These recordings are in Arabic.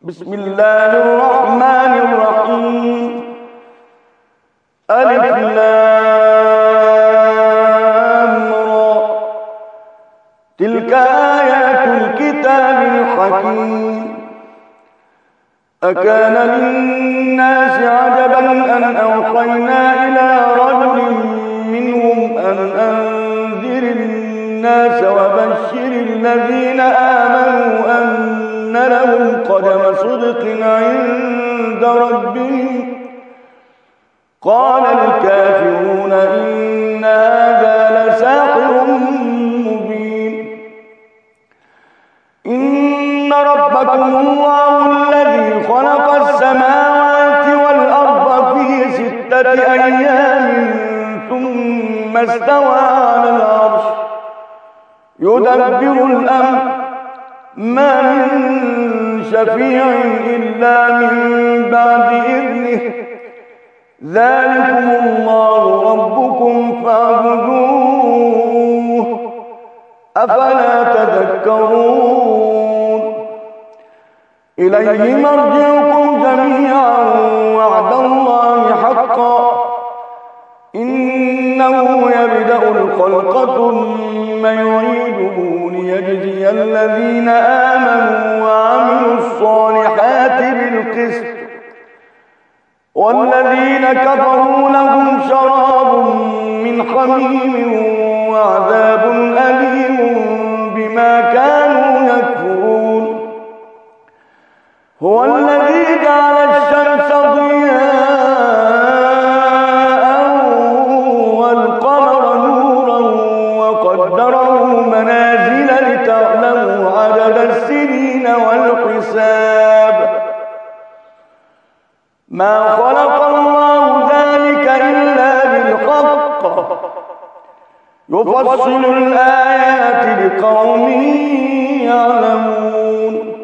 بسم الله الرحمن الرحيم. ألف لام را. تلك آيات الكتاب الحكيم. أكان للناس عجبا أن أوحينا إلى رجل منهم أن أنذر الناس وبشر الذين آمنوا أن لهم قدم صدق عند ربهم. قال الكافرون إن هذا لساحر مبين. إن ربكم الله الذي خلق السماوات والأرض في 6 أيام ثم استوى على العرش يدبر الأمر ما من شفيع إلا من بعد إذنه. ذلكم الله ربكم فاعبدوه أفلا تذكرون. إليه مرجعكم جميعا وعد الله حقا. إنه يبدأ الخلق ثم يعيده ليجزي الذين آمنوا وعملوا الصالحات بالقسط والذين كفروا لهم شراب من حميم وعذاب أليم بما كانوا يكفرون. هو الذي جعل الشمس ضياء والقمر نورا وقدره منازل لتعلموا عدد السنين والحساب. ما خلق الله ذلك إلا بالحق يفصل الآيات لقوم يعلمون.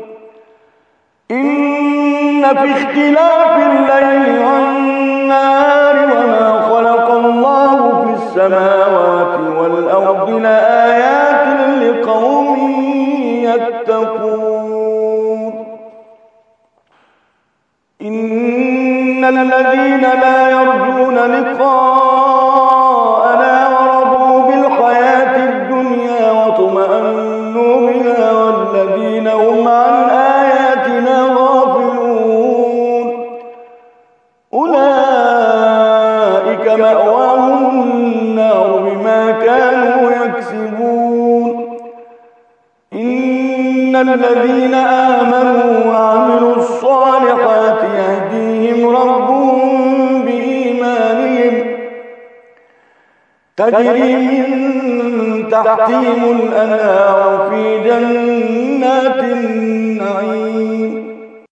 إن في اختلاف الليل والنهار وما خلق الله في السماوات والأرض لآيات لقوم يتقون. إن الذين لا يرجون لقاءنا ورضوا بالحياة الدنيا واطمأنوا بها والذين هم عن آياتنا غافلون أولئك مأواهم النار بما كانوا يكسبون. إن الذين آمنوا وعملوا الصالحات يهديهم ربهم بإيمانهم تجري من تحتهم الأنهار في جنات النعيم.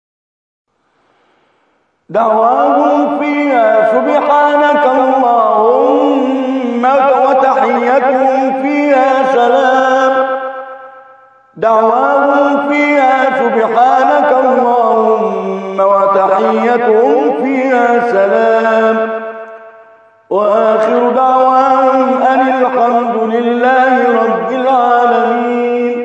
دعواهم فيها سبحانك اللهم وتحيتهم فيها سلام. دعواهم فيها سبحانك اللهم وتحيتهم فيها سلام. وآخر دعواهم أن الحمد لله رب العالمين.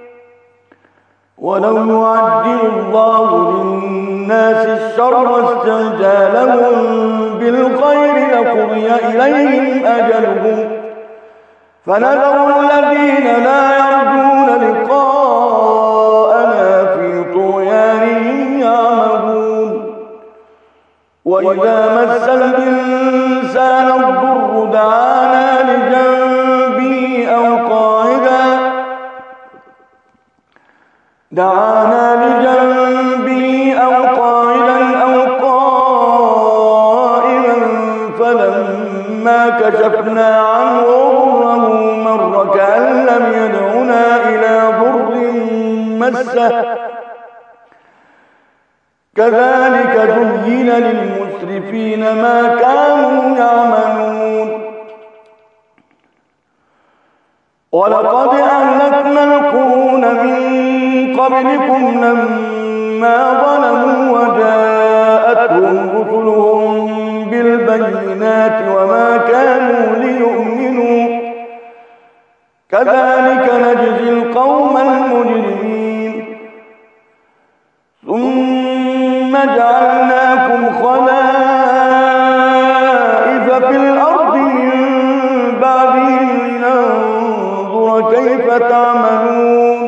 ولو يعجل الله للناس الشر استعجالهم بالخير لقضي إليهم أجلهم فنذر الذين لا يرجون لقاءنا في طغيانهم يعمهون. وإذا مس الإنسان الضر دعانا لجنبه أو قاعدا أو قائما فلما كشفنا عنه ضره مر كأن لم يدعنا إلى ضر مسه. كذلك زين للمسرفين ما كانوا يعملون. ولقد أهلكنا القرون من قبلكم لما ظلموا وجاءتهم رسلهم بالبينات وما كانوا ليؤمنوا. كذلك نجزي القوم المجرمين. ثم جعلناكم خلائف في الأرض من بعدهم لننظر كيف تعملون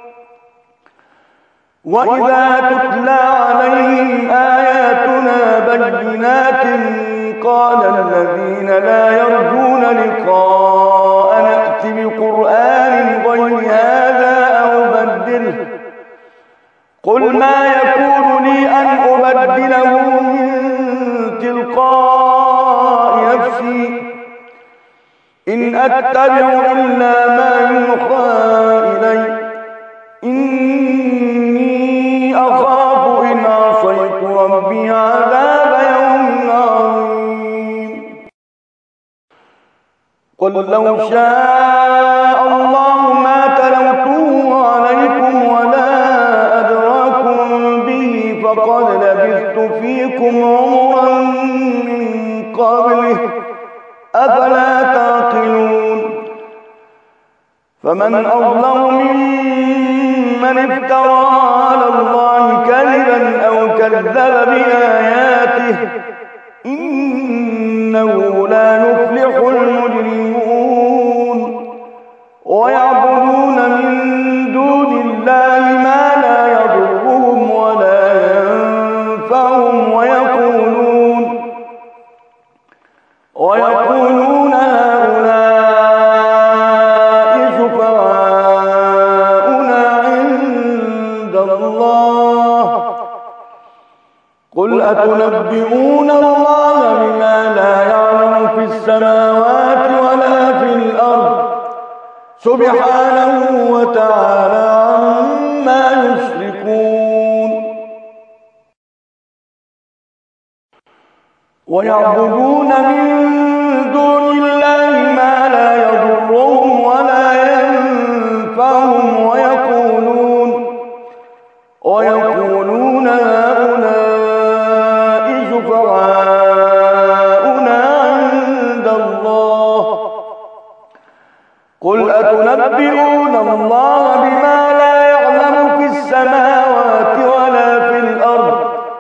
وإذا تتلى عليهم آياتنا بينات قال الذين لا يرجون لقاء نأت بقرآن غير هذا أو بدله قل ما يكون لي أن أبدله من تلقاء نفسي إن أتبع إلا ما يوحى إلي إني أخاف إن عصيت ربي عذاب يوم عظيم قل لو شاء الله ما تلوته عليكم ولا أدراكم به فقد لبثت فيكم عمرا من قبله أفلا تعقلون فمن أظلم ممن افترى على الله كذبا أو كذب بآياته إنه لا يفلح المجرمون ويعبدون من دون الله ما لا يضرهم ولا ينفعهم ويقولون هؤلاء شفعاؤنا عند الله قل أتنبئون الله بما لا يعلم في السماوات ولا في الأرض سبحانه وتعالى عما يشركون ويعبدون من دون الله ما لا يضرهم ولا ينفعهم ويقولون هؤلاء شفعاؤنا عند الله قل أتنبئون الله بما لا يعلم في السماوات ولا في الأرض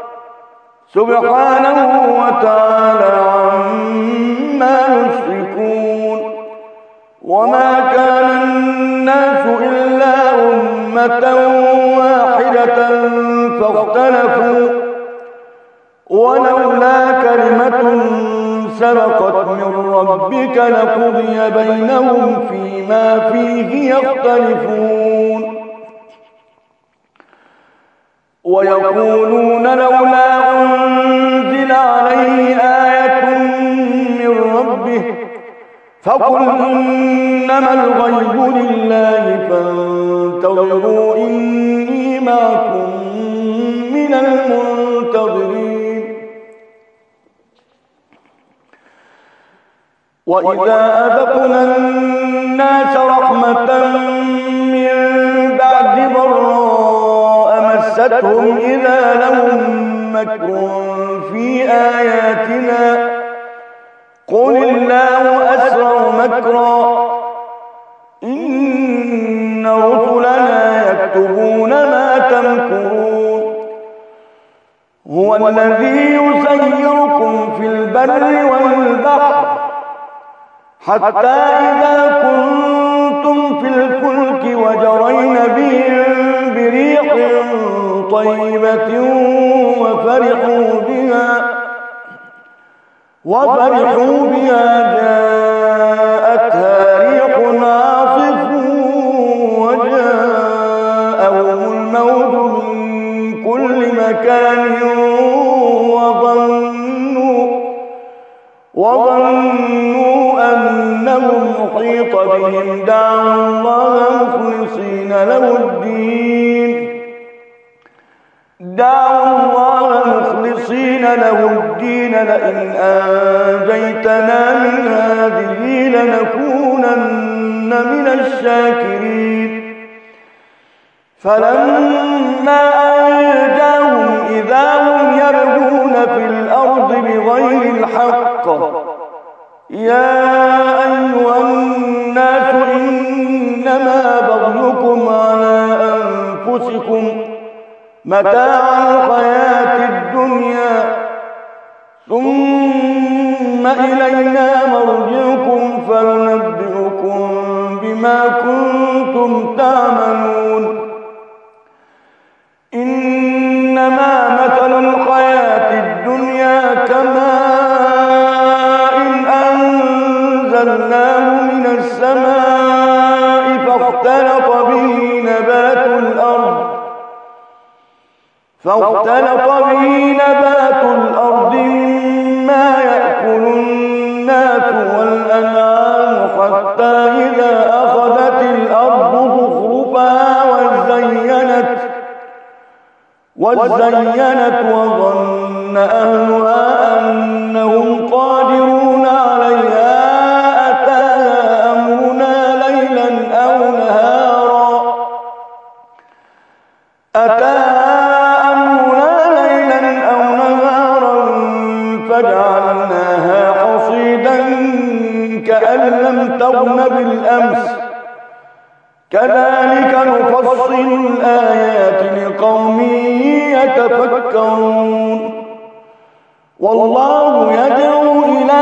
سبحانه وتعالى عما يشركون وما كان الناس إلا أمة واحدة فاختلفوا ولولا كلمة سبقت من ربك لقضي بينهم فيما فيه يختلفون ويقولون لولا أنزل عليه آية من ربه فقل إنما الغيب لله فانتظروا إني معكم من المنتظرين وإذا أذقنا الناس رحمة من بعد ضراء مستهم إذا لهم مكر في آياتنا قل الله أسرع مكرا إن رسلنا يكتبون ما تمكرون هو الذي يسيركم في البر والبحر حتى إذا كنتم في الفلك وجرين بهم بريح طيبة وفرحوا بها جاءتها ريح عاصف وجاءهم الموت من كل مكان وظنوا أنهم محيط بهم دعوا الله مخلصين له الدين لئن أنجيتنا من هذه لنكونن من الشاكرين فلما أنجاهم إذا هم يبغون في الأرض بغير الحق يا أيها الناس إنما بغيكم على أنفسكم متاع الحياة الدنيا ثم إلينا مرجعكم فننبئكم بما كنتم تعملون إنما مثل الحياة الدنيا كماء أنزلناه من السماء فاختلط به نبات الأرض مما يأكل الناس والأنعام حتى إذا أخذت الأرض زخرفها وزينت وظن أهلها أنهم قادرون عليها أتاها أمرنا ليلا أو نهارا فجعلناها حصيدا كأن لم تغن بالأمس كذلك نفصل الآيات لقوم يتفكرون والله يدعو إلى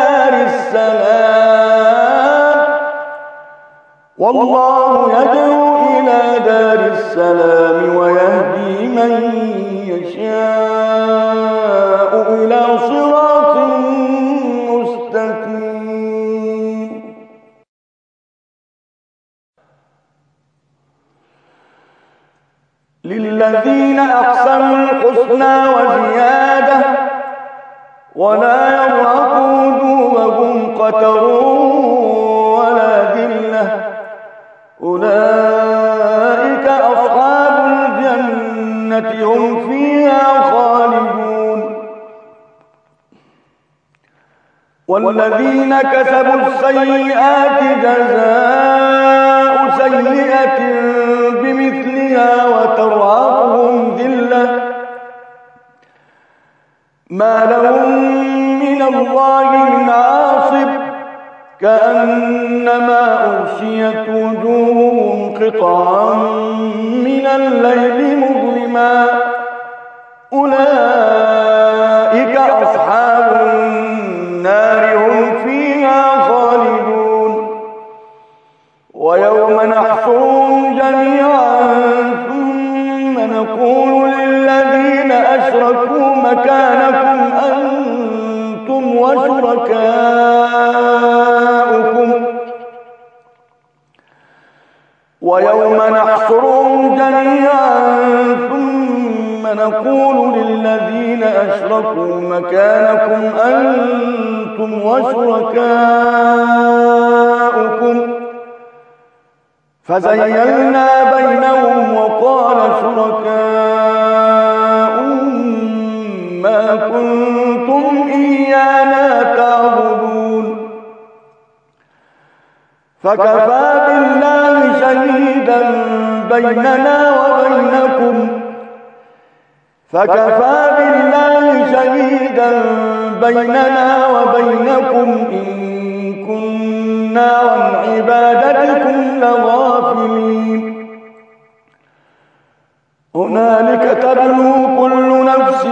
دار السلام ويهدي من يشاء إلى صراط مستقيم للذين أحسنوا الحسنى وزيادة ولا يرهق وجوههم قتر ولا ذلة أولئك أصحاب الجنة هم فيها خالدون والذين كسبوا السيئات جزاء سيئة بمثلها وترهقهم ذلة ما لهم من الله من عاصم كأنما أغشيت وجوههم قطعا من الليل مظلما أولئك أصحاب النار هم فيها خالدون ويوم نحشرهم جميعا ثم نقول للذين أشركوا مكانكم أنتم وشركاؤكم فزيّلنا بينهم وقال شركاؤهم ما كنتم إيانا تعبدون فكفى بالله شهيدا بيننا وبينكم إن كنا عن عبادتكم لغافلين هنالك تبلو كل نفس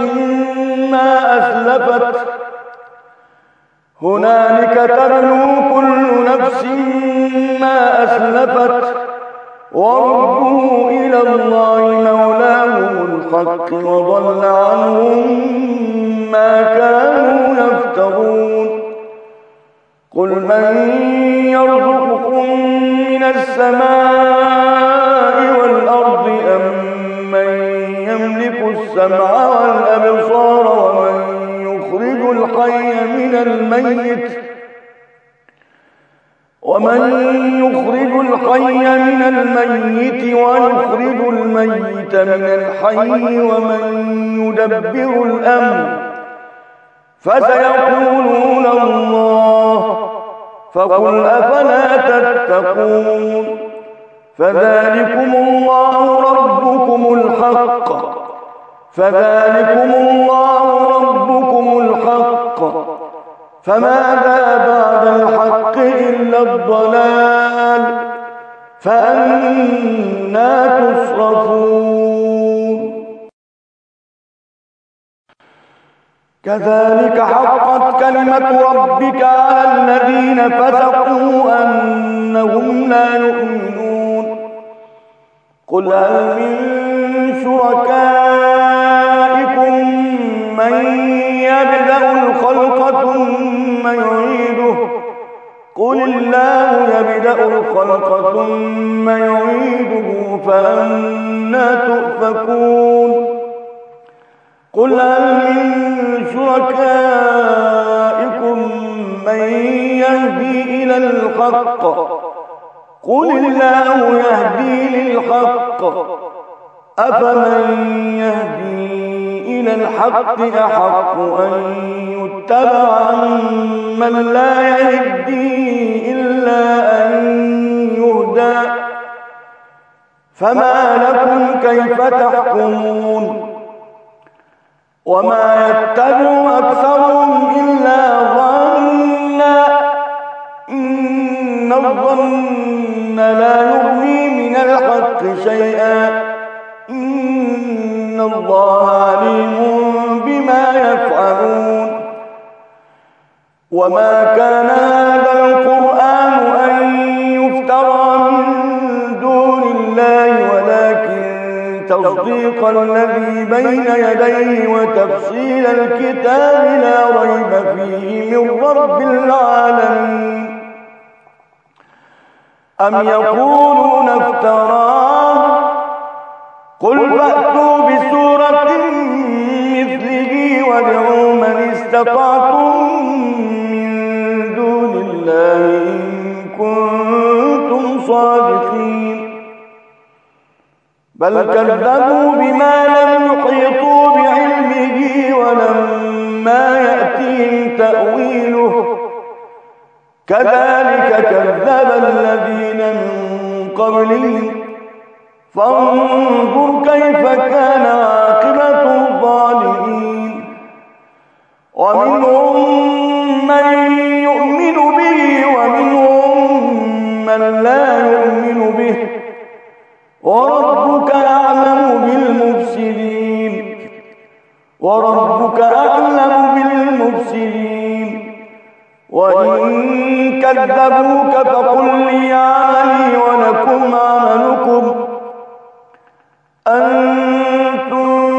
ما أسلفت وردوا إلى الله مولاهم الحق وضل عنهم ما كانوا يفترون قل من يرزقكم من السماء والأرض أم من يملك السمع والأبصار ومن يخرج الحي من الميت ويخرج الميت من الحي ومن يدبر الأمر فسيقولون الله فقل أفلا تتقون فذلكم الله ربكم الحق فماذا بعد الحق إلا الضلال فأنى تصرفون كذلك حقت كلمة ربك على الذين فسقوا أنهم لا يؤمنون قل هل من شركائكم من يبدأ الخلق ثم يعيده قل الله يبدأ الخلق ثم يعيده فأنى تؤفكون قل هل من شركائكم من يهدي إلى الحق قل الله يهدي للحق أفمن يهدي إلى الحق أحق أن يتبع من لا يهدي إلا أن يهدى فما لكم كيف تحكمون وما يتبع أكثرهم إلا ظنا إن الظن لا يغني من الحق شيئا إن الله عليم بما يفعلون وما كان هذا القرآن أن يفترى من دون الله ولكن تصديق الذي بين يديه وتفصيل الكتاب لا ريب فيه من رب العالمين أم يقولون افتراه قل فأتوا بسورة مثله وادعوا من استطعتم من دون الله إن كنتم صادقين بل كذبوا بما لم يحيطوا بعلمه ولما يأتيهم تأويله كذلك كذب الذين من قبلهم فانظر كيف كان عاقبة الظالمين ومنهم من يؤمن به ومنهم من لا يؤمن به وربك أعلم بالمفسدين وإن كذبوك فقل لي عملي ولكم عملكم أنتم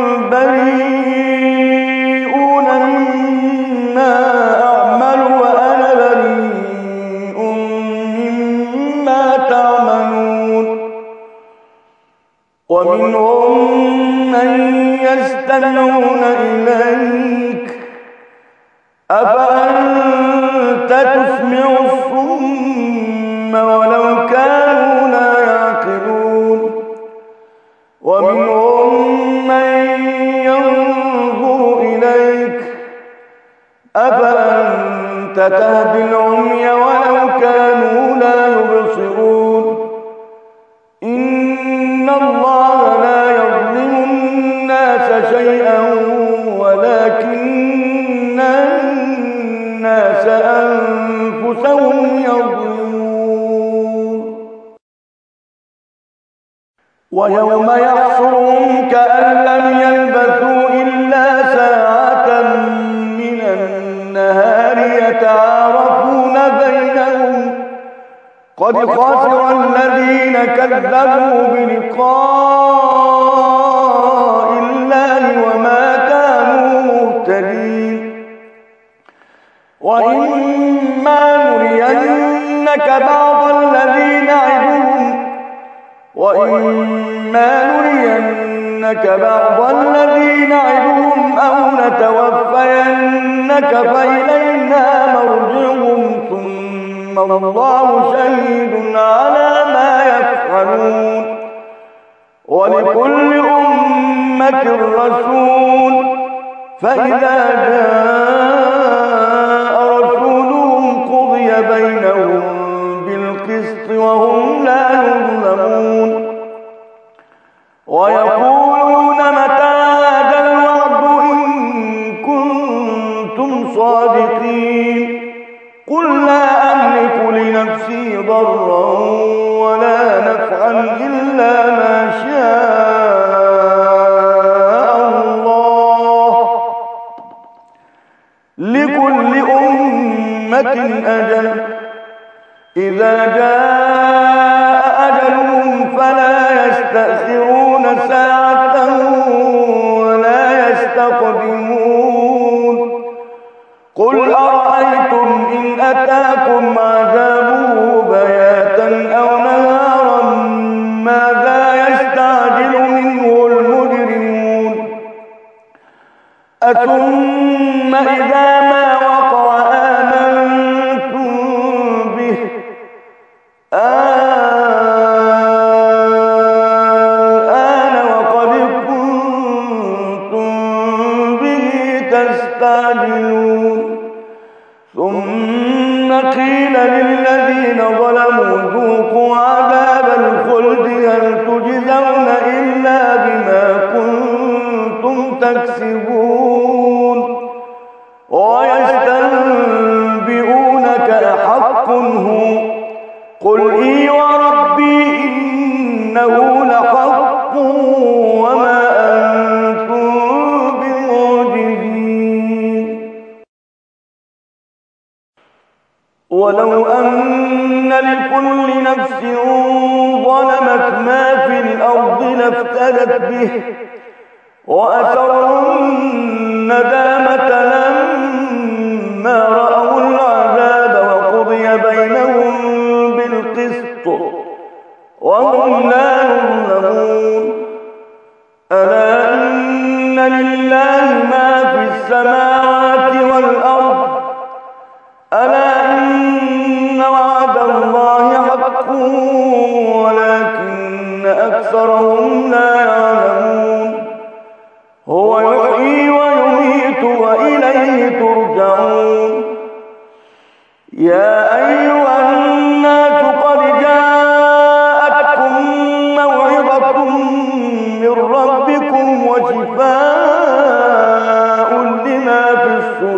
بريئون مما أعمل وأنا بريء مما تعملون ومنهم من يستمعون إليك أفأنت تسمع الصم ولو كانوا لا يعقلون ومنهم من ينظر إليك أفأنت تهدي العمي ولو كانوا لا يبصرون إن الله لا يظلم الناس شيئا ولكن الناس أنفسهم يظلمون ويوم يحشرهم كأن لم يلبثوا إلا ساعة من النهار يتعارفون بينهم قد خسر الذين كذبوا بلقاء الله وما كانوا مهتدين وإما نرينك بعض الذي نعدهم أو نتوفينك فإلينا مرجعهم ثم الله شهيد على ما يفعلون ولكل أمة رسول فإذا جاء رسولهم قضي بينهم بالقسط وهم لا يظلمون ويقولون متى هذا الوعد إن كنتم صادقين قل لا أملك لنفسي ضرا ولا نفعا إلا ما شاء الله أمة أجل إذا جاء أجلهم فلا يستأخرون ساعة ولا يستقدمون قل أرأيتم إن أتاكم عذابه بياتا أو نهارا ماذا يستعجل منه المجرمون أثم إذا ما وقع آمنتم به الآن وقد كنتم به تستعجلون ثم قيل للذين ظلموا ذوقوا عذاب الخلد هل تجزون إلا بما كنتم تكسبون ويستنبئونك أحق هو قل إي وربي إنه لحق وما أنتم بمعجزين ولو أن لكل نفس ظلمت ما في الأرض لافتدت به وأسروا الندامة لما رأوا العذاب وقضي بينهم بالقسط وهم لا يظلمون ألا إن لله ما في السماوات والأرض ألا إن وعد الله حق ولكن أكثرهم لا يعلمون هو يحيي ويميت وإليه ترجعون يا أيها الناس قد جاءتكم موعظة من ربكم وشفاء لما في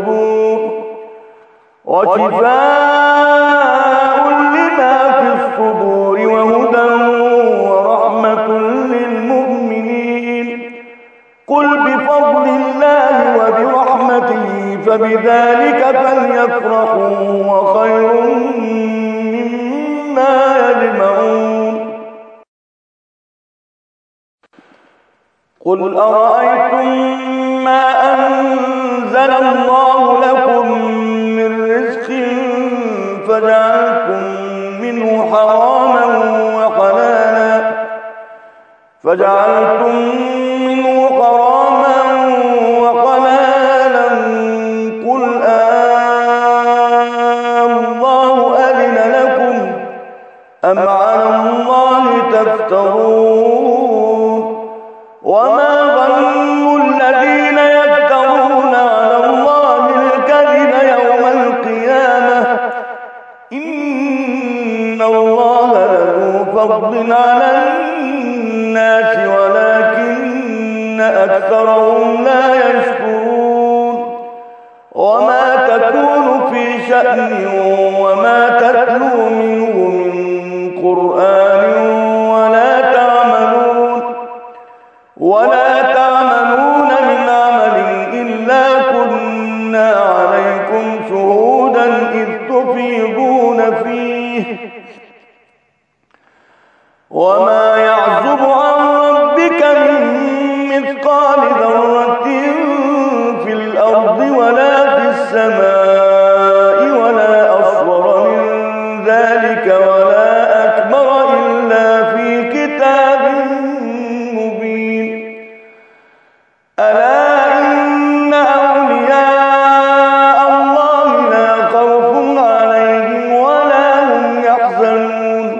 الصدور وهدى ورحمة للمؤمنين قل بفضل الله وبرحمته فبذلك فليفرحوا وخير مما يجمعون قل أرأيتم ما أنزل الله لكم من رزق فجعلتم منه حراما وحلالا قل الله أذن لكم أم على الله تفترون وما ظن الذين يفترون على الله الكذب يوم القيامة إن الله له فضل على الناس ولكن أكثرهم لا يشكرون وما تكون في شأن وما تتلو منه من قرآن ولا تعملون من عمل إلا كنا عليكم شهودا إذ تفيضون فيه وما يعزب عن ربك من مثقال ذرة في الأرض ولا في السماء ولا أصغر من ذلك ولا أكبر إلا في كتاب مبين ألا إن أولياء الله لا خوف عليهم ولا هم يحزنون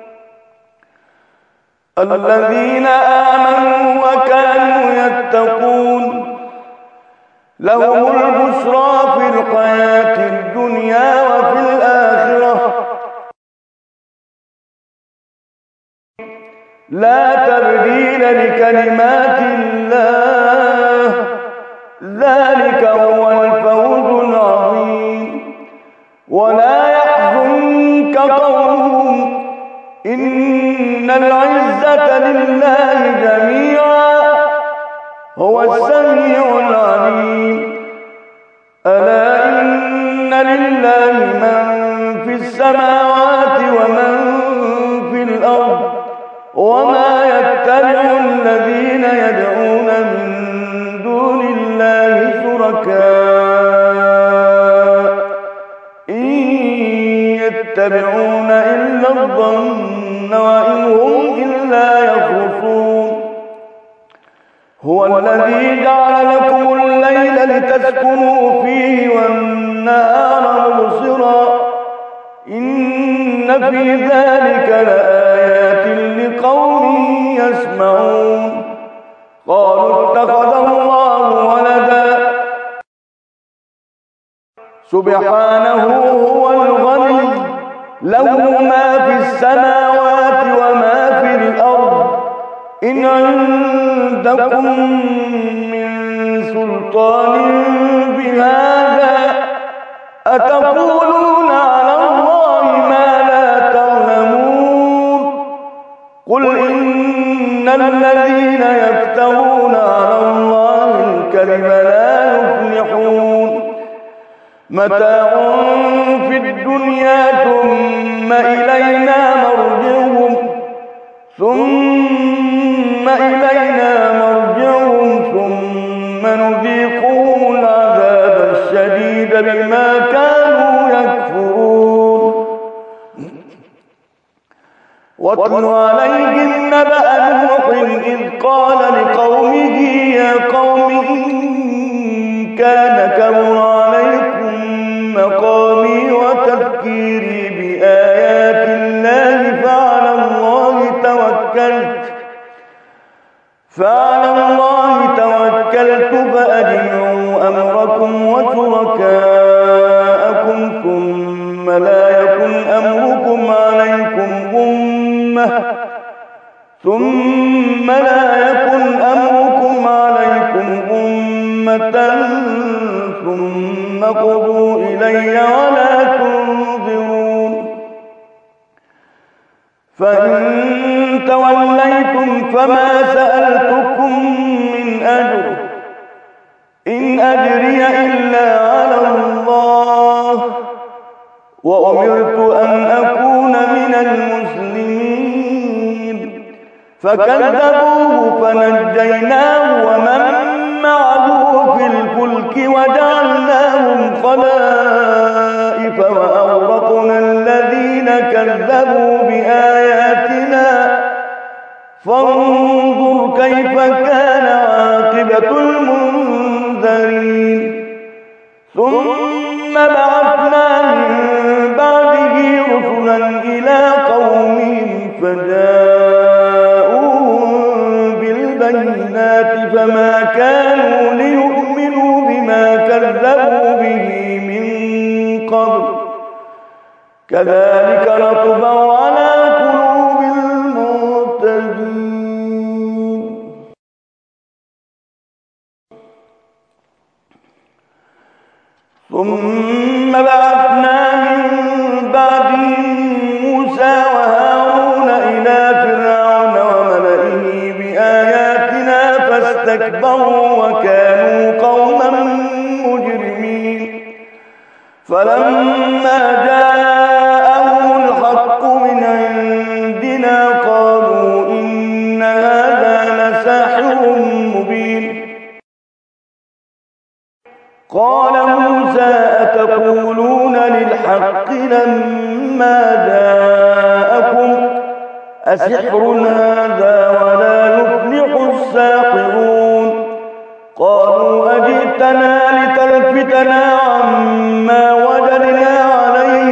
الذين آمنوا وكانوا يتقون لهم البشرى في الحياة الدنيا وفي الآخرة لا تبديل لكلمات الله ذلك هو الفوز العظيم ولا يحزنك قولهم إن العزة لله جميعا هو السميع العليم ألا إن لله ما يتبعون إلا الظن وإن هم إلا يخرصون هو الذي جعل لكم الليل لتسكنوا فيه والنهار مبصرا إن في ذلك لآيات لقوم يسمعون قالوا اتخذ الله ولدا سبحانه هو الغني له ما في السماوات وما في الأرض إن عندكم من سلطان بهذا أتقولون على الله ما لا تعلمون قل إن الذين يفترون على الله الكذب لا يفلحون متاع في الدنيا ثم إلينا مرجعهم ثم نذيقهم العذاب الشديد بما كانوا يكفرون واتل عليهم نبأ نوح إذ قال لقومه يا قوم إن كان كبر عليكم مقامي وتذكيري بآيات الله فعلى الله توكلت فأجمعوا أمركم وشركاءكم ثم لا يكن أمركم عليكم غمة ثم قضوا إلي ولا تنظرون فإن توليتم فما سألتكم من أجر إن أجري إلا على الله وأمرت أن أكون من المسلمين فكذبوه فنجيناه ومن معه في الفلك وجعلناهم خلائف وأغرقنا الذين كذبوا بآياتنا فانظر كيف كان عاقبة المنذرين ثم بعثنا من بعده رسلا إلى قومهم فجاءوهم بالبينات فما كانوا ليؤمنوا بما كذبوا به من قبل كذلك نطبع على قلوب المعتدين ثم بعثنا من بعدهم موسى وهارون إلى فرعون وملئه بآياتنا فاستكبروا وكانوا قوما مجرمين فلما جاءهم الحق من عندنا قالوا إن هذا لساحر مبين قال موسى أتقولون للحق لما جاءكم أسحر هذا ولا يفلح الساحرون قالوا أجئتنا لتلفتنا عما وجدنا عليه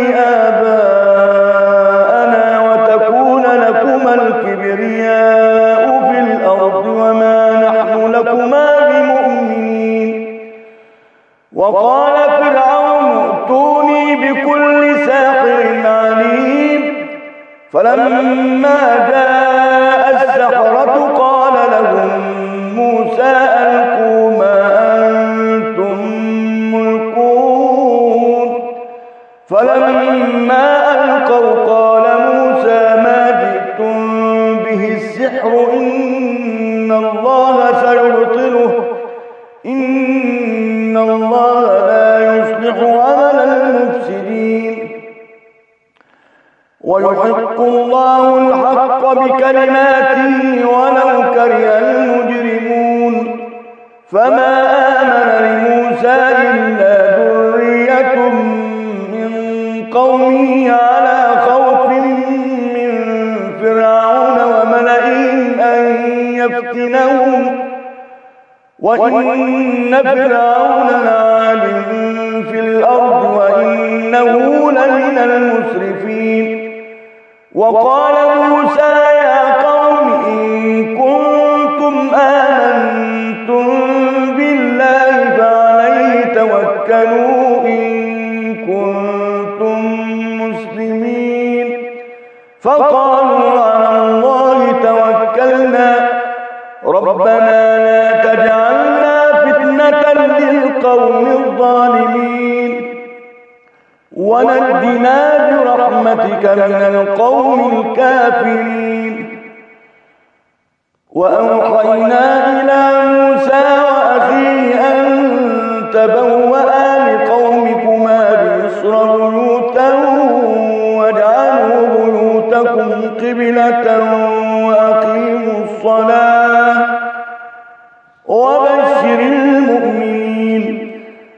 آباءنا وتكون لكما الكبرياء في الأرض وما نحن لكما بمؤمنين وقال فرعون ائتوني بكل ساحر عليم فلما جاء السحرة قال لهم موسى ألقوا ما أنتم ملقون فلما ألقوا قال موسى ما جئتم به السحر إن الله سيبطله إن الله لا يصلح عمل المفسدين ويحق الله الحق بكلماته ولو كره المجرمون فما آمن لموسى إلا ذرية من قومه على ليفتنهم وإن فرعون لعال في الأرض وإنه لمن المسرفين وقال موسى يا قوم إن كنتم آمنتم بالله فعليه توكلوا إن كنتم مسلمين فقالوا على الله توكلنا ربنا لا تجعلنا فتنة للقوم الظالمين ونجنا برحمتك من القوم الكافرين وأوحينا إلى موسى وأخيه أن تبوأ لقومكما بمصر بيوتا واجعلوا بيوتكم قبلة وأقيموا الصلاة وبشر المؤمنين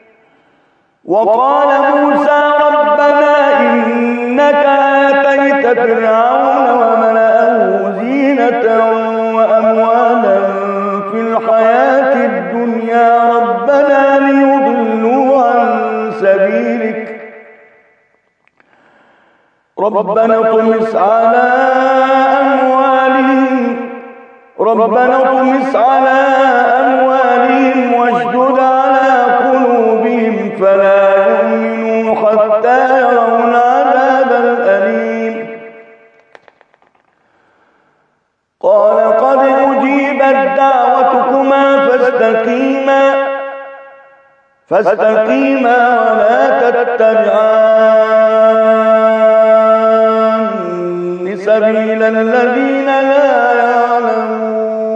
وقال موسى ربنا إنك آتيت فرعون وملأه زينة وأموالا في الحياة الدنيا ربنا ليضلوا عن سبيلك ربنا اطمس على أموالهم واشدد على قلوبهم فلا يؤمنوا حتى يروا العذاب الأليم قال قد أجيبت دعوتكما فاستقيما ولا تتبعان سبيل الذين لا يعلمون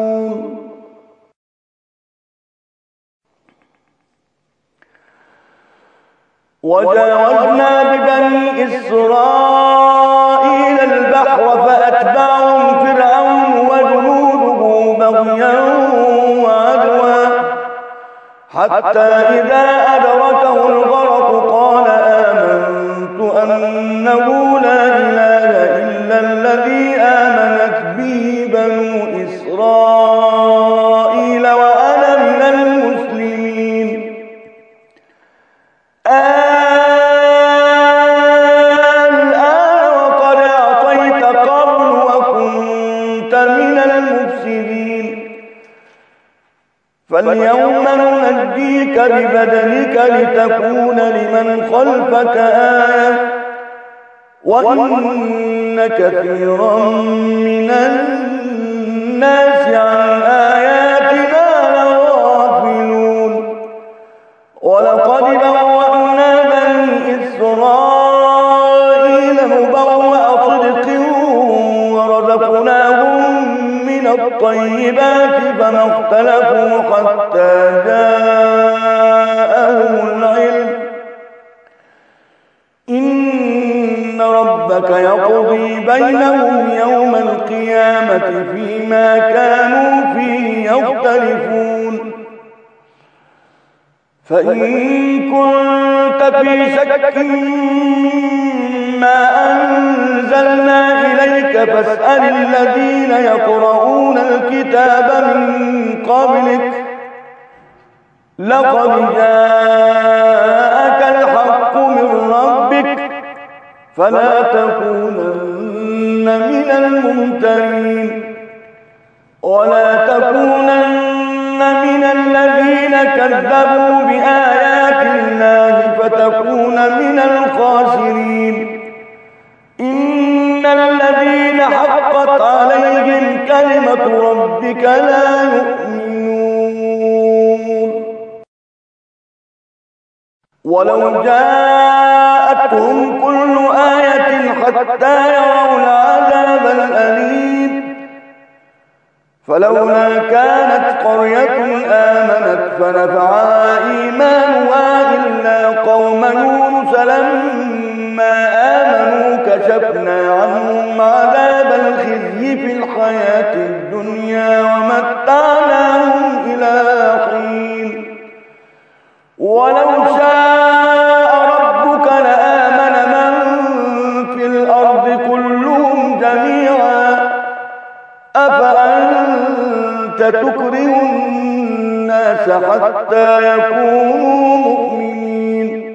وجاوزنا ببني إسرائيل البحر فأتبعهم فرعون وجنوده بغيا وعدوا حتى إذا أدركه الغرق قال آمنت أنه لا إله إلا الذي آمنت به بنو إسرائيل وأنا من المسلمين فاليوم ننجيك ببدنك لتكون لمن خلفك آية وإن كثيرا من الناس عن آياتنا لغافلون ولقد بوأنا بني إسرائيل مبوأ صدق ورزقناهم من الطيبات فما اختلفوا حتى جاءهم العلم إن ربك يقضي بينهم يوم القيامة فيما كانوا فيه يختلفون فإن كنت في شك مما أنزلنا إليك فاسأل الذين يقرؤون الكتاب من قبلك لقد جاءك الحق من ربك فلا تكونن من الممترين ولا تكونن من الذين كذبوا بآيات الله فتكون من الخاسرين إن الذين حقت عليهم كلمة ربك لا يؤمنون ولو جاءتهم كل آية حتى يروا العذاب الأليم فلولا كانت قرية آمنت فنفعها إيمانها إلا قوم يونس لما آمنوا كشفنا عنهم عذاب الخزي في الحياة الدنيا ومتعناهم إلى حين ولو شاء ربك لآمن من في الأرض كلهم جميعا أفأنت تكره الناس حتى يكونوا مؤمنين.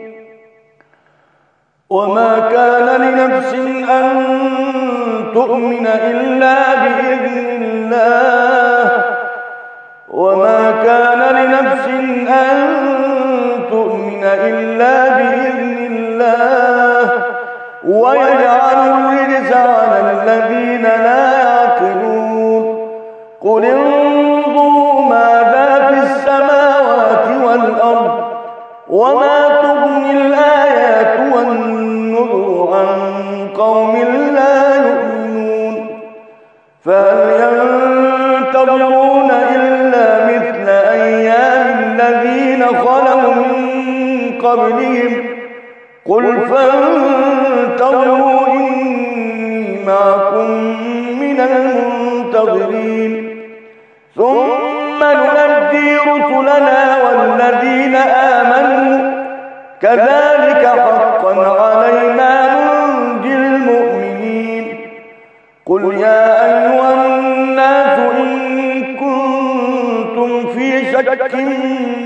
وما كان لنفس أن تؤمن إلا بإذن الله، وما كان لنفس أن تؤمن إلا بإذن الله، ويجعل الرجس على الذين لا يعقلون. قل انظروا ماذا في السماوات والأرض وما تغني الآيات والنذر عن قوم لا يؤمنون. فهل ينتظرون إلا مثل أيام الذين خلوا من قبلهم؟ قل فانتظروا إني معكم من المنتظرين. ثم ننجي رسلنا والذين آمنوا كذلك حقا علينا ننجي المؤمنين. قل يا أيها الناس إن كنتم في شك من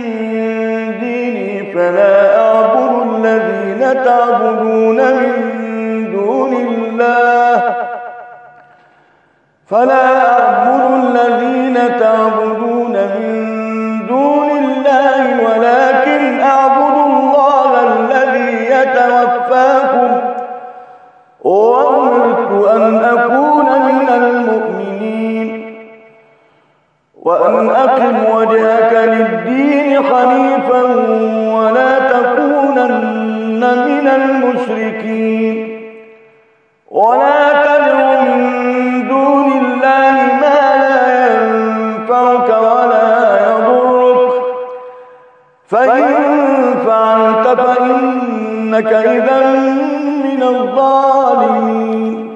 ديني فلا أعبد الذين تعبدون من دون الله ولكن أعبد الله الذي يتوفاكم، وأمرت أن أكون من المؤمنين. وأن أقم وجهك للدين حنيفا ولا تكونن من المشركين. ولا تدع من دون الله ما لا ينفعك ولا يضرك، فإن فعلت فإنك إذا من الظالمين.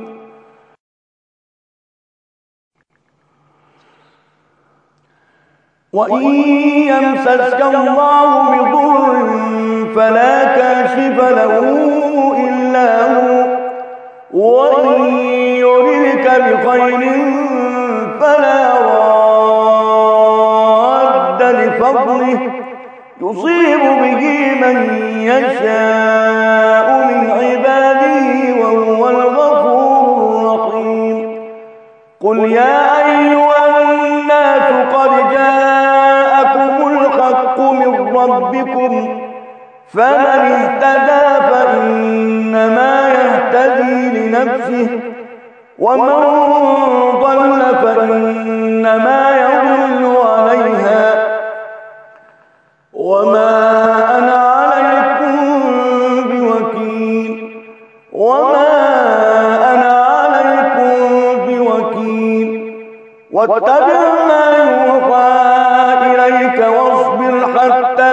وإن يمسسك الله بضر فلا كاشف له إلا هو، وإن يردك بخير فلا راد لفضله يصيب به من يشاء من عباده وهو الغفور الرحيم. قل يا أيها الناس قد جاءكم الحق من ربكم، فمن اهتدى فإنما يهتدي لنفسه، ومن ضل فإنما يضل عليها، وما أنا عليكم بوكيل. واتبع ما يوحى إليك واصبر حتى